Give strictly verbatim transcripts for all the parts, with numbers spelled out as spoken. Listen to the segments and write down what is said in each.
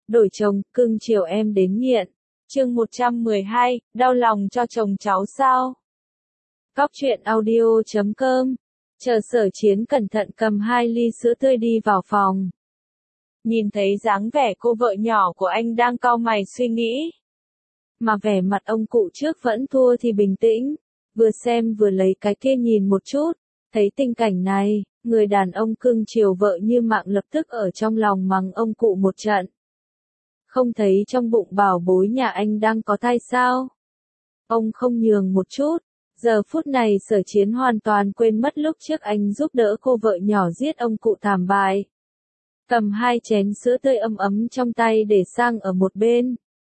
đổi chồng, cưng chiều em đến nghiện. Chương một trăm mười hai, đau lòng cho chồng cháu sao? Cóc truyện audio chấm com. Chờ Sở Chiến cẩn thận cầm hai ly sữa tươi đi vào phòng. Nhìn thấy dáng vẻ cô vợ nhỏ của anh đang cau mày suy nghĩ. Mà vẻ mặt ông cụ trước vẫn thua thì bình tĩnh, vừa xem vừa lấy cái kia nhìn một chút, thấy tình cảnh này, người đàn ông cưng chiều vợ như mạng lập tức ở trong lòng mắng ông cụ một trận. Không thấy trong bụng bảo bối nhà anh đang có thai sao? Ông không nhường một chút. Giờ phút này Sở Chiến hoàn toàn quên mất lúc trước anh giúp đỡ cô vợ nhỏ giết ông cụ thảm bại. Cầm hai chén sữa tươi ấm ấm trong tay để sang ở một bên.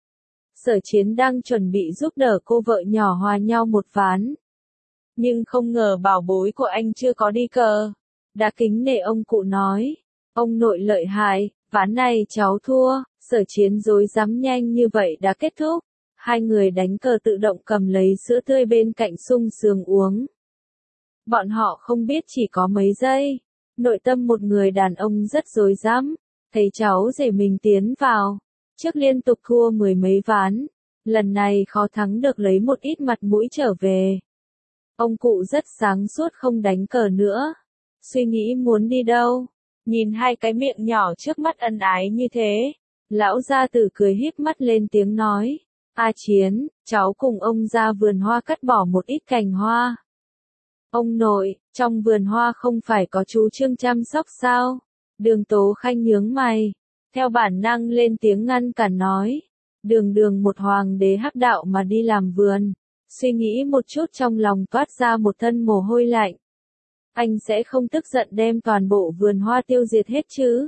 Sở Chiến đang chuẩn bị giúp đỡ cô vợ nhỏ hòa nhau một ván. Nhưng không ngờ bảo bối của anh chưa có đi cờ. Đã kính nể ông cụ nói. Ông nội lợi hại, ván này cháu thua. Sở Chiến dối dám nhanh như vậy đã kết thúc. Hai người đánh cờ tự động cầm lấy sữa tươi bên cạnh sung sướng uống. Bọn họ không biết chỉ có mấy giây. Nội tâm một người đàn ông rất dối dám. Thấy cháu rể mình tiến vào. Trước liên tục thua mười mấy ván. Lần này khó thắng được lấy một ít mặt mũi trở về. Ông cụ rất sáng suốt không đánh cờ nữa. Suy nghĩ muốn đi đâu. Nhìn hai cái miệng nhỏ trước mắt ân ái như thế. Lão gia tử cười híp mắt lên tiếng nói. A Chiến, cháu cùng ông ra vườn hoa cắt bỏ một ít cành hoa. Ông nội, trong vườn hoa không phải có chú Trương chăm sóc sao? Đường Tố Khanh nhướng mày. Theo bản năng lên tiếng ngăn cản nói. Đường đường một hoàng đế hắc đạo mà đi làm vườn. Suy nghĩ một chút trong lòng toát ra một thân mồ hôi lạnh. Anh sẽ không tức giận đem toàn bộ vườn hoa tiêu diệt hết chứ?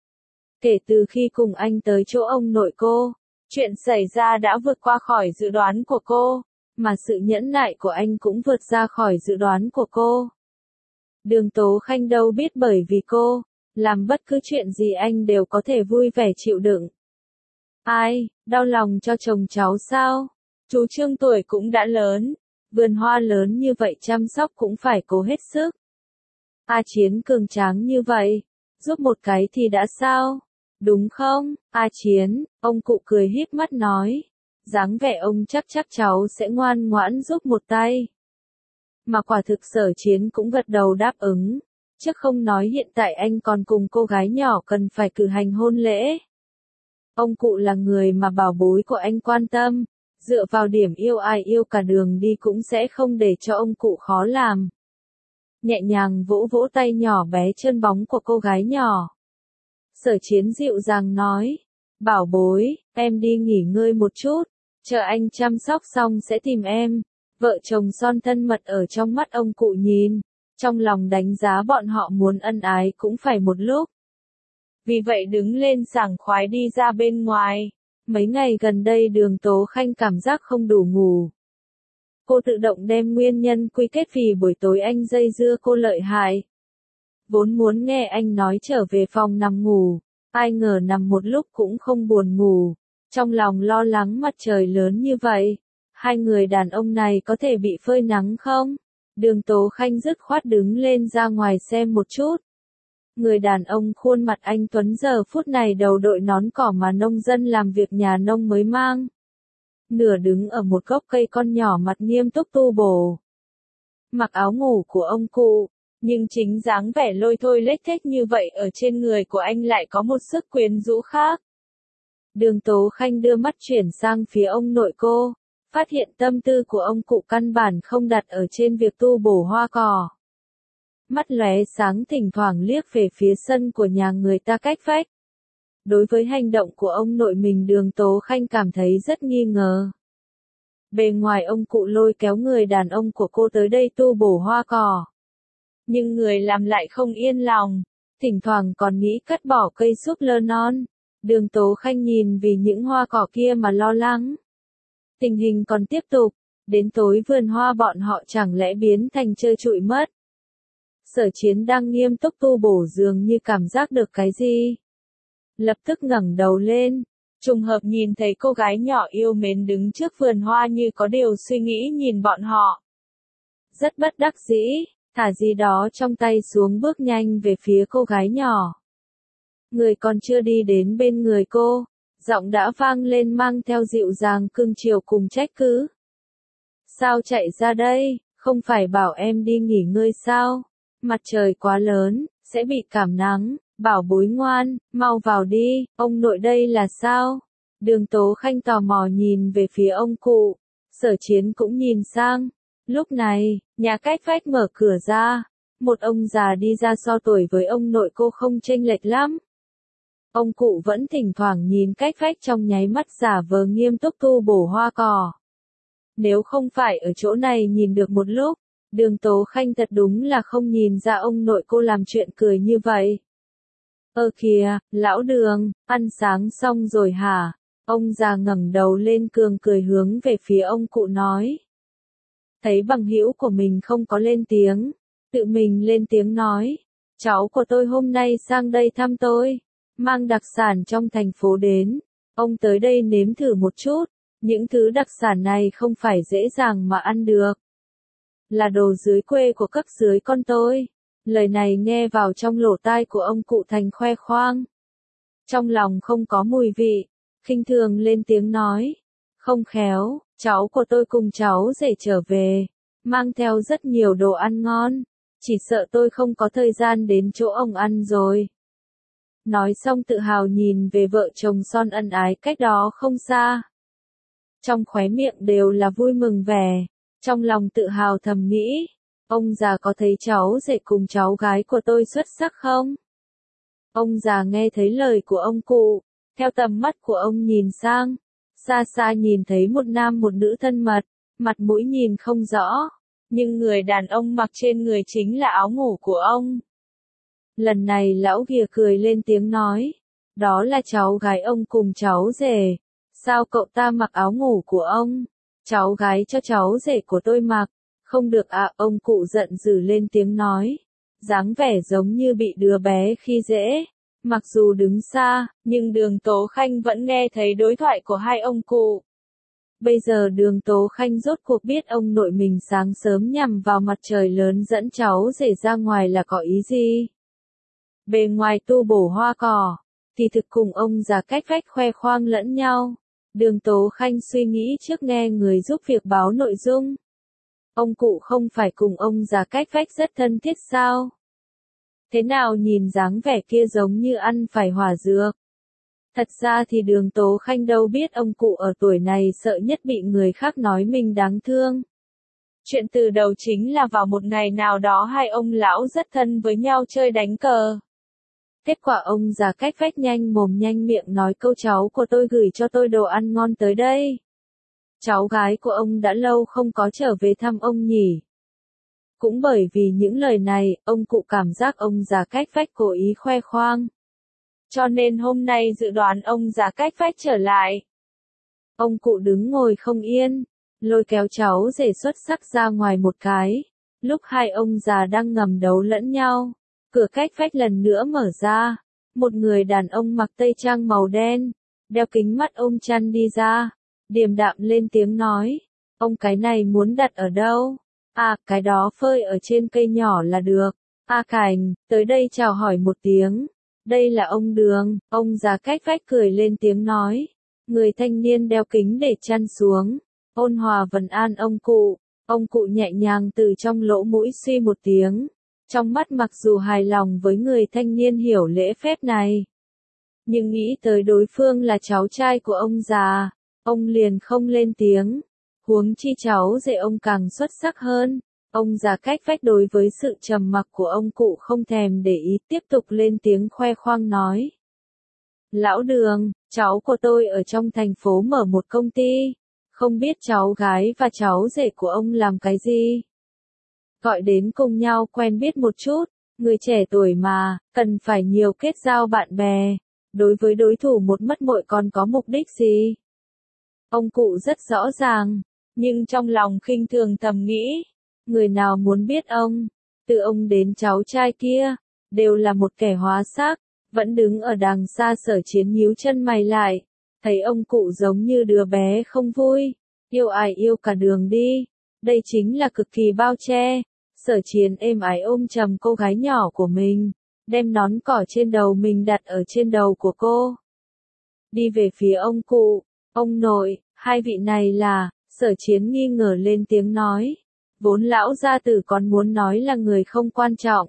Kể từ khi cùng anh tới chỗ ông nội cô, chuyện xảy ra đã vượt qua khỏi dự đoán của cô, mà sự nhẫn nại của anh cũng vượt ra khỏi dự đoán của cô. Đường Tố Khanh đâu biết bởi vì cô, làm bất cứ chuyện gì anh đều có thể vui vẻ chịu đựng. Ai, đau lòng cho chồng cháu sao? Chú Trương tuổi cũng đã lớn, vườn hoa lớn như vậy chăm sóc cũng phải cố hết sức. A Chiến cường tráng như vậy, giúp một cái thì đã sao? Đúng không, A Chiến? Ông cụ cười híp mắt nói. Dáng vẻ ông chắc chắc cháu sẽ ngoan ngoãn giúp một tay. Mà quả thực Sở Chiến cũng gật đầu đáp ứng. Chứ không nói hiện tại anh còn cùng cô gái nhỏ cần phải cử hành hôn lễ. Ông cụ là người mà bảo bối của anh quan tâm. Dựa vào điểm yêu ai yêu cả đường đi cũng sẽ không để cho ông cụ khó làm. Nhẹ nhàng vỗ vỗ tay nhỏ bé chân bóng của cô gái nhỏ. Sở Chiến dịu dàng nói. Bảo bối, em đi nghỉ ngơi một chút. Chờ anh chăm sóc xong sẽ tìm em. Vợ chồng son thân mật ở trong mắt ông cụ nhìn. Trong lòng đánh giá bọn họ muốn ân ái cũng phải một lúc. Vì vậy đứng lên sảng khoái đi ra bên ngoài. Mấy ngày gần đây Đường Tố Khanh cảm giác không đủ ngủ. Cô tự động đem nguyên nhân quy kết vì buổi tối anh dây dưa cô lợi hại. Vốn muốn nghe anh nói trở về phòng nằm ngủ, ai ngờ nằm một lúc cũng không buồn ngủ. Trong lòng lo lắng mặt trời lớn như vậy, hai người đàn ông này có thể bị phơi nắng không? Đường Tố Khanh dứt khoát đứng lên ra ngoài xem một chút. Người đàn ông khuôn mặt anh tuấn giờ phút này đầu đội nón cỏ mà nông dân làm việc nhà nông mới mang. Nửa đứng ở một gốc cây con nhỏ mặt nghiêm túc tu bổ. Mặc áo ngủ của ông cụ, nhưng chính dáng vẻ lôi thôi lếch thếch như vậy ở trên người của anh lại có một sức quyến rũ khác. Đường Tố Khanh đưa mắt chuyển sang phía ông nội cô, phát hiện tâm tư của ông cụ căn bản không đặt ở trên việc tu bổ hoa cỏ. Mắt lóe sáng thỉnh thoảng liếc về phía sân của nhà người ta cách vách. Đối với hành động của ông nội mình Đường Tố Khanh cảm thấy rất nghi ngờ. Bề ngoài ông cụ lôi kéo người đàn ông của cô tới đây tu bổ hoa cỏ. Nhưng người làm lại không yên lòng, thỉnh thoảng còn nghĩ cắt bỏ cây súp lơ non. Đường Tố Khanh nhìn vì những hoa cỏ kia mà lo lắng. Tình hình còn tiếp tục, đến tối vườn hoa bọn họ chẳng lẽ biến thành chơi trụi mất. Sở Chiến đang nghiêm túc tu bổ dường như cảm giác được cái gì. Lập tức ngẩng đầu lên, trùng hợp nhìn thấy cô gái nhỏ yêu mến đứng trước vườn hoa như có điều suy nghĩ nhìn bọn họ. Rất bất đắc dĩ, thả gì đó trong tay xuống bước nhanh về phía cô gái nhỏ. Người còn chưa đi đến bên người cô, giọng đã vang lên mang theo dịu dàng cưng chiều cùng trách cứ. Sao chạy ra đây, không phải bảo em đi nghỉ ngơi sao? Mặt trời quá lớn, sẽ bị cảm nắng, bảo bối ngoan, mau vào đi, ông nội đây là sao? Đường Tố Khanh tò mò nhìn về phía ông cụ, Sở Chiến cũng nhìn sang. Lúc này, nhà cách vách mở cửa ra, một ông già đi ra so tuổi với ông nội cô không chênh lệch lắm. Ông cụ vẫn thỉnh thoảng nhìn cách vách trong nháy mắt giả vờ nghiêm túc tu bổ hoa cỏ. Nếu không phải ở chỗ này nhìn được một lúc, Đường Tố Khanh thật đúng là không nhìn ra ông nội cô làm chuyện cười như vậy. Ơ kìa, lão Đường, ăn sáng xong rồi hả? Ông già ngẩng đầu lên cường cười hướng về phía ông cụ nói. Thấy bằng hữu của mình không có lên tiếng, tự mình lên tiếng nói. Cháu của tôi hôm nay sang đây thăm tôi, mang đặc sản trong thành phố đến. Ông tới đây nếm thử một chút, những thứ đặc sản này không phải dễ dàng mà ăn được. Là đồ dưới quê của cấp dưới con tôi. Lời này nghe vào trong lỗ tai của ông cụ thành khoe khoang. Trong lòng không có mùi vị, khinh thường lên tiếng nói. Không khéo, cháu của tôi cùng cháu rể trở về, mang theo rất nhiều đồ ăn ngon, chỉ sợ tôi không có thời gian đến chỗ ông ăn rồi. Nói xong tự hào nhìn về vợ chồng son ân ái cách đó không xa. Trong khóe miệng đều là vui mừng vẻ, trong lòng tự hào thầm nghĩ, ông già có thấy cháu rể cùng cháu gái của tôi xuất sắc không? Ông già nghe thấy lời của ông cụ, theo tầm mắt của ông nhìn sang, xa xa nhìn thấy một nam một nữ thân mật, mặt mũi nhìn không rõ, nhưng người đàn ông mặc trên người chính là áo ngủ của ông. Lần này lão ghìa cười lên tiếng nói, đó là cháu gái ông cùng cháu rể, sao cậu ta mặc áo ngủ của ông, cháu gái cho cháu rể của tôi mặc, không được à, ông cụ giận dữ lên tiếng nói, dáng vẻ giống như bị đứa bé khi dễ. Mặc dù đứng xa, nhưng Đường Tố Khanh vẫn nghe thấy đối thoại của hai ông cụ. Bây giờ Đường Tố Khanh rốt cuộc biết ông nội mình sáng sớm nhằm vào mặt trời lớn dẫn cháu rể ra ngoài là có ý gì. Bề ngoài tu bổ hoa cỏ, thì thực cùng ông già cách vách khoe khoang lẫn nhau. Đường Tố Khanh suy nghĩ trước nghe người giúp việc báo nội dung. Ông cụ không phải cùng ông già cách vách rất thân thiết sao? Thế nào nhìn dáng vẻ kia giống như ăn phải hỏa dược. Thật ra thì Đường Tố Khanh đâu biết ông cụ ở tuổi này sợ nhất bị người khác nói mình đáng thương. Chuyện từ đầu chính là vào một ngày nào đó hai ông lão rất thân với nhau chơi đánh cờ. Kết quả ông già cách vách nhanh mồm nhanh miệng nói câu cháu của tôi gửi cho tôi đồ ăn ngon tới đây. Cháu gái của ông đã lâu không có trở về thăm ông nhỉ. Cũng bởi vì những lời này, ông cụ cảm giác ông già cách vách cố ý khoe khoang. Cho nên hôm nay dự đoán ông già cách vách trở lại. Ông cụ đứng ngồi không yên, lôi kéo cháu rể xuất sắc ra ngoài một cái. Lúc hai ông già đang ngầm đấu lẫn nhau, cửa cách vách lần nữa mở ra. Một người đàn ông mặc tây trang màu đen, đeo kính mắt ôm chăn đi ra, điềm đạm lên tiếng nói. Ông cái này muốn đặt ở đâu? À, cái đó phơi ở trên cây nhỏ là được. A Cảnh, tới đây chào hỏi một tiếng. Đây là ông Đường, ông già cách vách cười lên tiếng nói. Người thanh niên đeo kính để chăn xuống, ôn hòa vần an ông cụ. Ông cụ nhẹ nhàng từ trong lỗ mũi suy một tiếng. Trong mắt mặc dù hài lòng với người thanh niên hiểu lễ phép này, nhưng nghĩ tới đối phương là cháu trai của ông già, ông liền không lên tiếng. Huống chi cháu rể ông càng xuất sắc hơn. Ông già cách vách đối với sự trầm mặc của ông cụ không thèm để ý, tiếp tục lên tiếng khoe khoang nói. Lão Đường, cháu của tôi ở trong thành phố mở một công ty, không biết cháu gái và cháu rể của ông làm cái gì. Gọi đến cùng nhau quen biết một chút, người trẻ tuổi mà, cần phải nhiều kết giao bạn bè. Đối với đối thủ một mất muội còn có mục đích gì? Ông cụ rất rõ ràng, nhưng trong lòng khinh thường thầm nghĩ, người nào muốn biết ông, từ ông đến cháu trai kia, đều là một kẻ hóa xác, vẫn đứng ở đằng xa Sở Chiến nhíu chân mày lại, thấy ông cụ giống như đứa bé không vui, yêu ai yêu cả đường đi, đây chính là cực kỳ bao che. Sở Chiến êm ái ôm chầm cô gái nhỏ của mình, đem nón cỏ trên đầu mình đặt ở trên đầu của cô. đi về phía ông cụ, ông nội, hai vị này là, Sở Chiến nghi ngờ lên tiếng nói. Vốn lão gia tử còn muốn nói là người không quan trọng.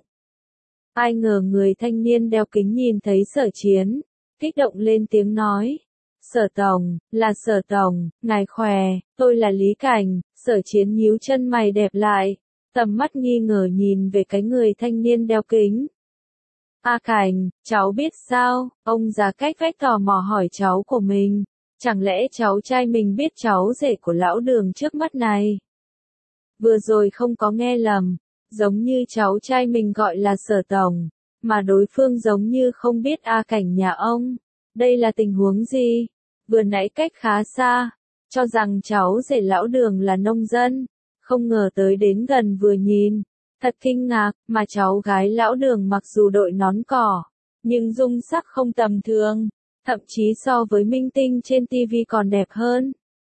Ai ngờ người thanh niên đeo kính nhìn thấy Sở Chiến, kích động lên tiếng nói. Sở Tổng, là Sở Tổng, ngài khỏe, tôi là Lý Cảnh. Sở Chiến nhíu chân mày đẹp lại, tầm mắt nghi ngờ nhìn về cái người thanh niên đeo kính. A Cảnh, cháu biết sao? Ông già cách vách tò mò hỏi cháu của mình. Chẳng lẽ cháu trai mình biết cháu rể của lão Đường trước mắt này? Vừa rồi không có nghe lầm, giống như cháu trai mình gọi là Sở Tổng, mà đối phương giống như không biết A Cảnh nhà ông. Đây là tình huống gì? Vừa nãy cách khá xa, cho rằng cháu rể lão Đường là nông dân, không ngờ tới đến gần vừa nhìn, thật kinh ngạc, mà cháu gái lão Đường mặc dù đội nón cỏ, nhưng dung sắc không tầm thường, thậm chí so với minh tinh trên ti vi còn đẹp hơn.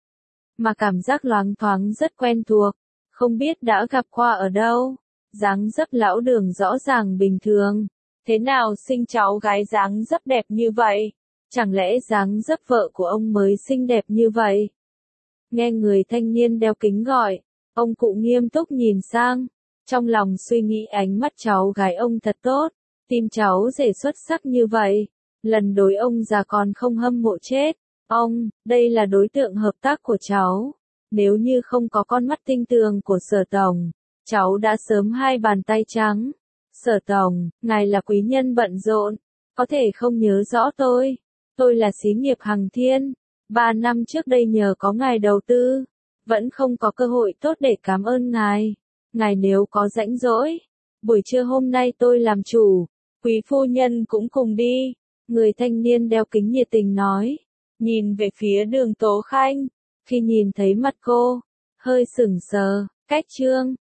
Mà cảm giác loáng thoáng rất quen thuộc, không biết đã gặp qua ở đâu. Dáng dấp lão Đường rõ ràng bình thường, thế nào sinh cháu gái dáng dấp đẹp như vậy? Chẳng lẽ dáng dấp vợ của ông mới xinh đẹp như vậy? Nghe người thanh niên đeo kính gọi, ông cụ nghiêm túc nhìn sang, trong lòng suy nghĩ ánh mắt cháu gái ông thật tốt, tìm cháu rể xuất sắc như vậy, lần đối ông già còn không hâm mộ chết. Ông, đây là đối tượng hợp tác của cháu, nếu như không có con mắt tinh tường của Sở Tổng, cháu đã sớm hai bàn tay trắng. Sở Tổng, ngài là quý nhân bận rộn, có thể không nhớ rõ tôi. Tôi là xí nghiệp Hằng Thiên, ba năm trước đây nhờ có ngài đầu tư, vẫn không có cơ hội tốt để cảm ơn ngài. Ngài nếu có rãnh rỗi, buổi trưa hôm nay tôi làm chủ, quý phu nhân cũng cùng đi. Người thanh niên đeo kính nhiệt tình nói, nhìn về phía Đường Tố Khanh, khi nhìn thấy mặt cô, hơi sững sờ, cách chương.